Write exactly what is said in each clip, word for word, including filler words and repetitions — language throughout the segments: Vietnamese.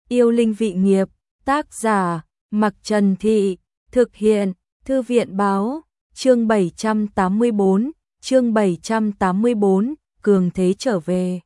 Yêu linh vị nghiệp, tác giả, Mặc Trần Thị, thực hiện, Thư viện báo, chương bảy trăm tám mươi bốn, chương bảy trăm tám mươi bốn, cường thế trở về.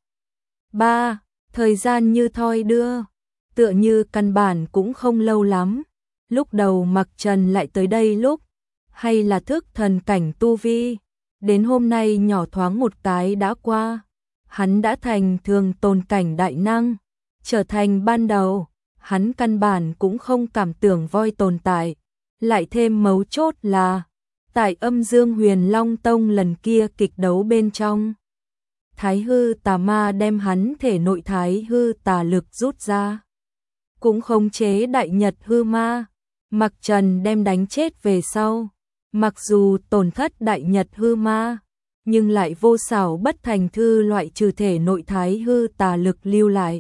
ba. Thời gian như thoi đưa, tựa như căn bản cũng không lâu lắm. Lúc đầu Mặc Trần lại tới đây lúc, hay là thức thần cảnh tu vi, đến hôm nay nhỏ thoáng một cái đã qua. Hắn đã thành thường tồn cảnh đại năng, trở thành ban đầu, hắn căn bản cũng không cảm tưởng voi tồn tại. Lại thêm mấu chốt là, tại âm dương huyền Long Tông lần kia kịch đấu bên trong, Thái hư tà ma đem hắn thể nội thái hư tà lực rút ra, cũng khống chế đại nhật hư ma. Mặc Trần đem đánh chết về sau, mặc dù tổn thất đại nhật hư ma, nhưng lại vô xảo bất thành thư loại trừ thể nội thái hư tà lực lưu lại.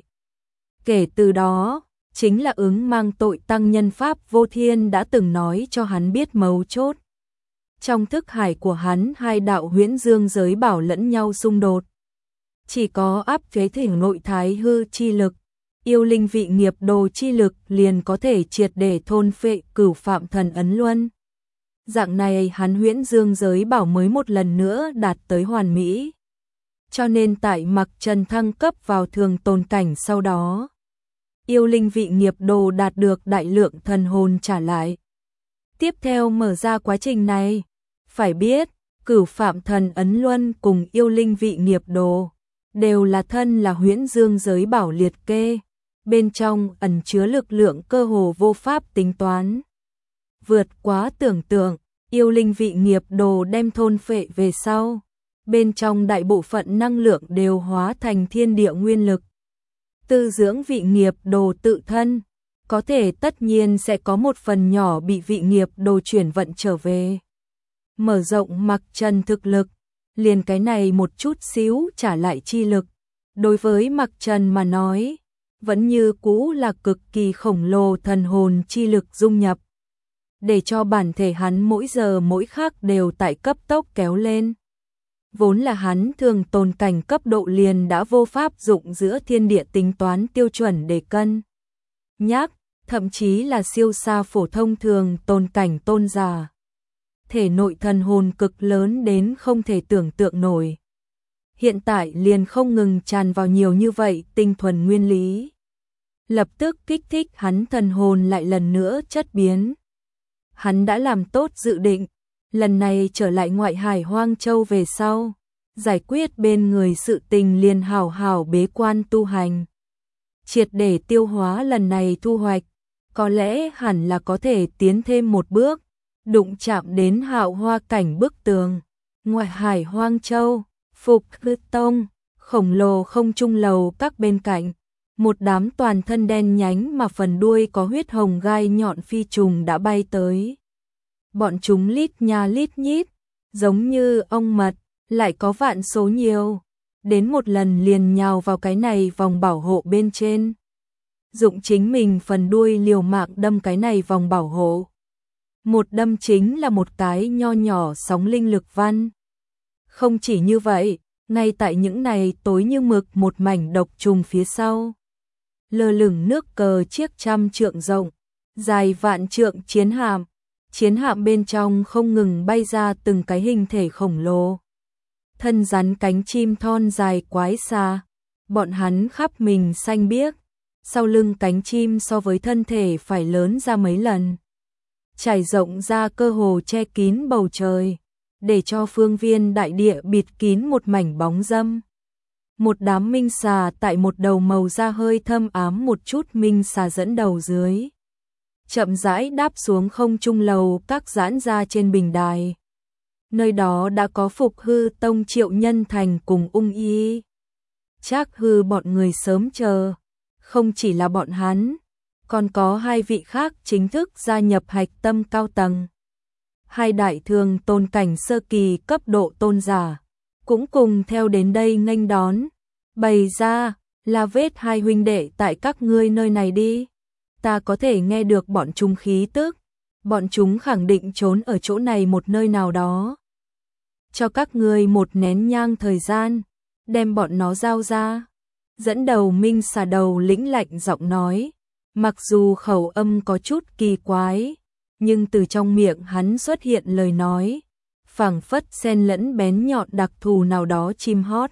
Kể từ đó, chính là ứng mang tội tăng nhân pháp vô thiên đã từng nói cho hắn biết mấu chốt. Trong thức hải của hắn, hai đạo huyễn dương giới bảo lẫn nhau xung đột. Chỉ có áp chế thể nội thái hư chi lực, yêu linh vị nghiệp đồ chi lực liền có thể triệt để thôn phệ cửu phạm thần ấn luân. Dạng này hắn huyễn dương giới bảo mới một lần nữa đạt tới hoàn mỹ. Cho nên tại Mặc Trần thăng cấp vào thường tồn cảnh sau đó, yêu linh vị nghiệp đồ đạt được đại lượng thần hồn trả lại. Tiếp theo mở ra quá trình này, phải biết, cửu phạm thần ấn luân cùng yêu linh vị nghiệp đồ đều là thân là huyễn dương giới bảo liệt kê, bên trong ẩn chứa lực lượng cơ hồ vô pháp tính toán. Vượt quá tưởng tượng, yêu linh vị nghiệp đồ đem thôn phệ về sau, bên trong đại bộ phận năng lượng đều hóa thành thiên địa nguyên lực. Tư dưỡng vị nghiệp đồ tự thân, có thể tất nhiên sẽ có một phần nhỏ bị vị nghiệp đồ chuyển vận trở về. Mở rộng Mặc Trần thực lực, liền cái này một chút xíu trả lại chi lực, đối với Mặc Trần mà nói, vẫn như cũ là cực kỳ khổng lồ thần hồn chi lực dung nhập, để cho bản thể hắn mỗi giờ mỗi khắc đều tại cấp tốc kéo lên. Vốn là hắn thường tồn cảnh cấp độ liền đã vô pháp dụng giữa thiên địa tính toán tiêu chuẩn để cân nhắc, thậm chí là siêu xa phổ thông thường tồn cảnh tôn giả. Thể nội thần hồn cực lớn đến không thể tưởng tượng nổi. Hiện tại liền không ngừng tràn vào nhiều như vậy tinh thuần nguyên lý, lập tức kích thích hắn thần hồn lại lần nữa chất biến. Hắn đã làm tốt dự định, lần này trở lại ngoại hải Hoang Châu về sau, giải quyết bên người sự tình liền hào hào bế quan tu hành. Triệt để tiêu hóa lần này thu hoạch, có lẽ hẳn là có thể tiến thêm một bước, đụng chạm đến hạo hoa cảnh bức tường. Ngoại hải Hoang Châu, Phục Hư Tông, khổng lồ không trung lầu các bên cạnh, một đám toàn thân đen nhánh mà phần đuôi có huyết hồng gai nhọn phi trùng đã bay tới. Bọn chúng lít nha lít nhít, giống như ong mật, lại có vạn số nhiều, đến một lần liền nhào vào cái này vòng bảo hộ bên trên. Dụng chính mình phần đuôi liều mạng đâm cái này vòng bảo hộ. Một đâm chính là một cái nho nhỏ sóng linh lực văn. Không chỉ như vậy, ngay tại những này tối như mực một mảnh độc trùng phía sau, lơ lửng nước cờ chiếc trăm trượng rộng, dài vạn trượng chiến hạm. Chiến hạm bên trong không ngừng bay ra từng cái hình thể khổng lồ. Thân rắn cánh chim thon dài quái xa, bọn hắn khắp mình xanh biếc, sau lưng cánh chim so với thân thể phải lớn ra mấy lần. Trải rộng ra cơ hồ che kín bầu trời, để cho phương viên đại địa bịt kín một mảnh bóng râm. Một đám minh xà tại một đầu màu da hơi thâm ám một chút minh xà dẫn đầu dưới, chậm rãi đáp xuống không trung lầu các giãn ra trên bình đài. Nơi đó đã có Phục Hư Tông Triệu Nhân Thành cùng Ung Y. Trác Hư bọn người sớm chờ, không chỉ là bọn hắn, còn có hai vị khác chính thức gia nhập hạch tâm cao tầng. Hai đại thường tôn cảnh sơ kỳ cấp độ tôn giả, cũng cùng theo đến đây nghênh đón. Bày ra, là vết hai huynh đệ tại các ngươi nơi này đi. Ta có thể nghe được bọn chúng khí tức, bọn chúng khẳng định trốn ở chỗ này một nơi nào đó. Cho các ngươi một nén nhang thời gian, đem bọn nó giao ra. Dẫn đầu Minh xà đầu lĩnh lạnh giọng nói, Mặc dù khẩu âm có chút kỳ quái, nhưng từ trong miệng hắn xuất hiện lời nói, phảng phất xen lẫn bén nhọn đặc thù nào đó chim hót.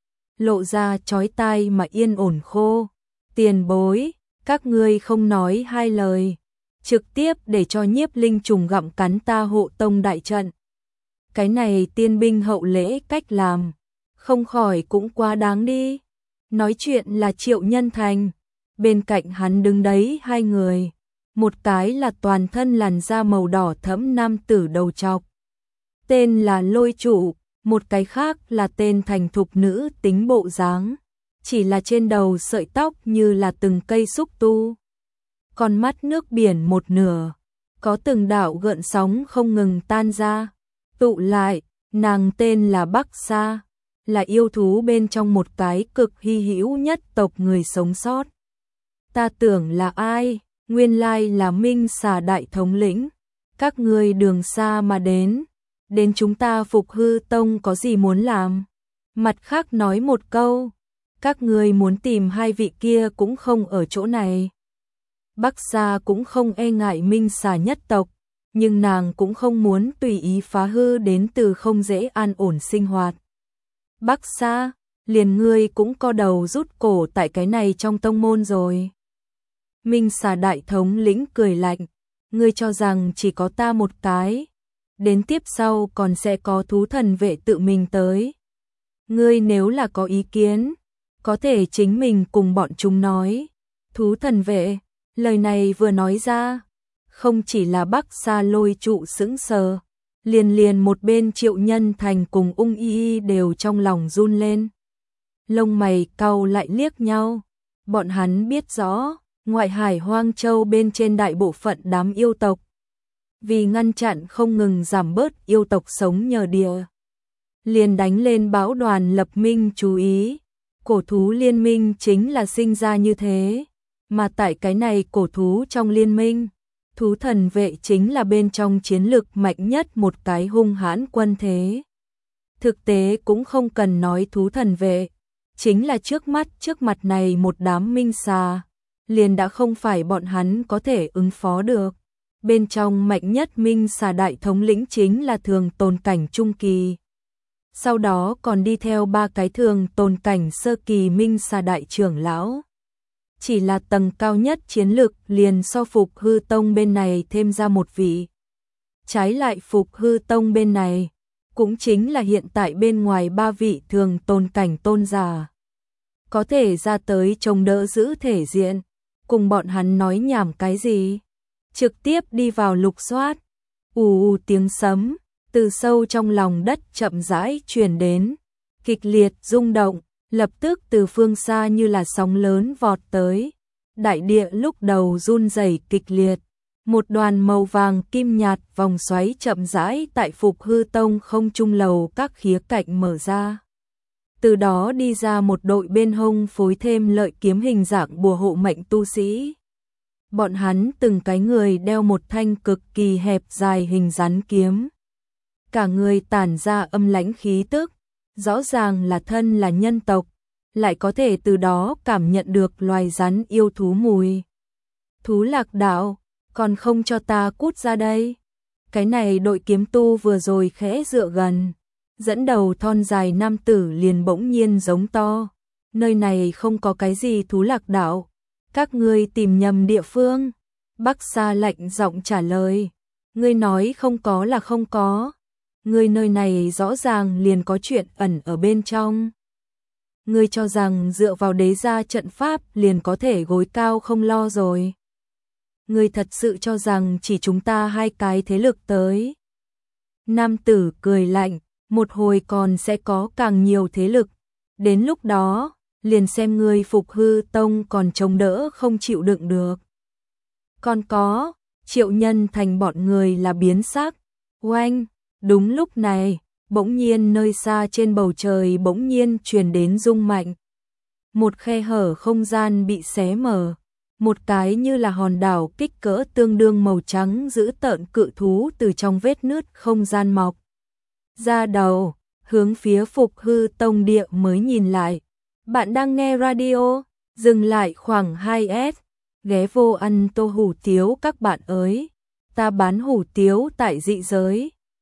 Lộ ra chói tai mà yên ổn khô. Tiền bối, các ngươi không nói hai lời, trực tiếp để cho nhiếp linh trùng gặm cắn ta hộ tông đại trận. Cái này tiên binh hậu lễ cách làm, không khỏi cũng quá đáng đi. Nói chuyện là Triệu Nhân Thành, bên cạnh hắn đứng đấy hai người, một cái là toàn thân làn da màu đỏ thẫm nam tử đầu trọc, tên là Lôi Trụ, một cái khác là tên thành thục nữ tính bộ dáng, chỉ là trên đầu sợi tóc như là từng cây xúc tu. Con mắt nước biển một nửa, có từng đạo gợn sóng không ngừng tan ra, tụ lại, nàng tên là Bắc Sa, là yêu thú bên trong một cái cực hy hữu nhất tộc người sống sót. Ta tưởng là ai, nguyên lai là Minh Xà đại thống lĩnh, các ngươi đường xa mà đến, đến chúng ta Phục Hư Tông có gì muốn làm? Mặt khác nói một câu, các ngươi muốn tìm hai vị kia cũng không ở chỗ này. Bắc Sa cũng không e ngại Minh Xà nhất tộc, nhưng nàng cũng không muốn tùy ý phá hư đến từ không dễ an ổn sinh hoạt. Bắc Sa, liền ngươi cũng co đầu rút cổ tại cái này trong tông môn rồi. Minh Xà đại thống lĩnh cười lạnh, ngươi cho rằng chỉ có ta một cái, đến tiếp sau còn sẽ có thú thần vệ tự mình tới. Ngươi nếu là có ý kiến, có thể chính mình cùng bọn chúng nói. Thú thần vệ, lời này vừa nói ra, không chỉ là Bắc Sa Lôi Trụ sững sờ, liền liền một bên Triệu Nhân Thành cùng Ung Y Y đều trong lòng run lên. Lông mày cau lại liếc nhau, bọn hắn biết rõ, ngoại hải Hoang Châu bên trên đại bộ phận đám yêu tộc, vì ngăn chặn không ngừng giảm bớt yêu tộc sống nhờ địa, liền đánh lên bão đoàn lập minh chú ý. Cổ thú liên minh chính là sinh ra như thế, mà tại cái này cổ thú trong liên minh, thú thần vệ chính là bên trong chiến lực mạnh nhất một cái hung hãn quân thế. Thực tế cũng không cần nói thú thần vệ, chính là trước mắt trước mặt này một đám minh xà, liền đã không phải bọn hắn có thể ứng phó được. Bên trong mạnh nhất minh xà đại thống lĩnh chính là thường tồn cảnh trung kỳ. Sau đó còn đi theo ba cái thường tồn cảnh sơ kỳ minh xà đại trưởng lão. Chỉ là tầng cao nhất chiến lực liền so Phục Hư Tông bên này thêm ra một vị. Trái lại Phục Hư Tông bên này, cũng chính là hiện tại bên ngoài ba vị thường tồn cảnh tôn giả. Có thể ra tới trông đỡ giữ thể diện, cùng bọn hắn nói nhảm cái gì. Trực tiếp đi vào lục soát, ù ù tiếng sấm, từ sâu trong lòng đất chậm rãi truyền đến, kịch liệt rung động, lập tức từ phương xa như là sóng lớn vọt tới. Đại địa lúc đầu run rẩy kịch liệt, một đoàn màu vàng kim nhạt vòng xoáy chậm rãi tại Phục Hư Tông không trung lầu các khía cạnh mở ra. Từ đó đi ra một đội bên hông phối thêm lợi kiếm hình dạng bùa hộ mệnh tu sĩ. Bọn hắn từng cái người đeo một thanh cực kỳ hẹp dài hình rắn kiếm. Cả người tản ra âm lãnh khí tức, rõ ràng là thân là nhân tộc, lại có thể từ đó cảm nhận được loài rắn yêu thú mùi. Thú Lạc Đạo, còn không cho ta cút ra đây. Cái này đội kiếm tu vừa rồi khẽ dựa gần, dẫn đầu thon dài nam tử liền bỗng nhiên giống to. Nơi này không có cái gì Thú Lạc Đạo, các ngươi tìm nhầm địa phương. Bắc Sa lạnh giọng trả lời, ngươi nói không có là không có. Ngươi nơi này rõ ràng liền có chuyện ẩn ở bên trong. Ngươi cho rằng dựa vào đế gia trận pháp liền có thể gối cao không lo rồi. Ngươi thật sự cho rằng chỉ chúng ta hai cái thế lực tới. Nam tử cười lạnh, một hồi còn sẽ có càng nhiều thế lực. Đến lúc đó, liền xem ngươi Phục Hư Tông còn chống đỡ không chịu đựng được. Còn có, Triệu Nhân Thành bọn người là biến sắc. Oanh, đúng lúc này, bỗng nhiên nơi xa trên bầu trời bỗng nhiên truyền đến rung mạnh. Một khe hở không gian bị xé mở, một cái như là hòn đảo kích cỡ tương đương màu trắng giữ tợn cự thú từ trong vết nứt không gian mọc ra đầu, hướng phía Phục Hư Tông địa mới nhìn lại. Bạn đang nghe radio, dừng lại khoảng hai S, ghé vô ăn tô hủ tiếu các bạn ơi. Ta bán hủ tiếu tại dị giới.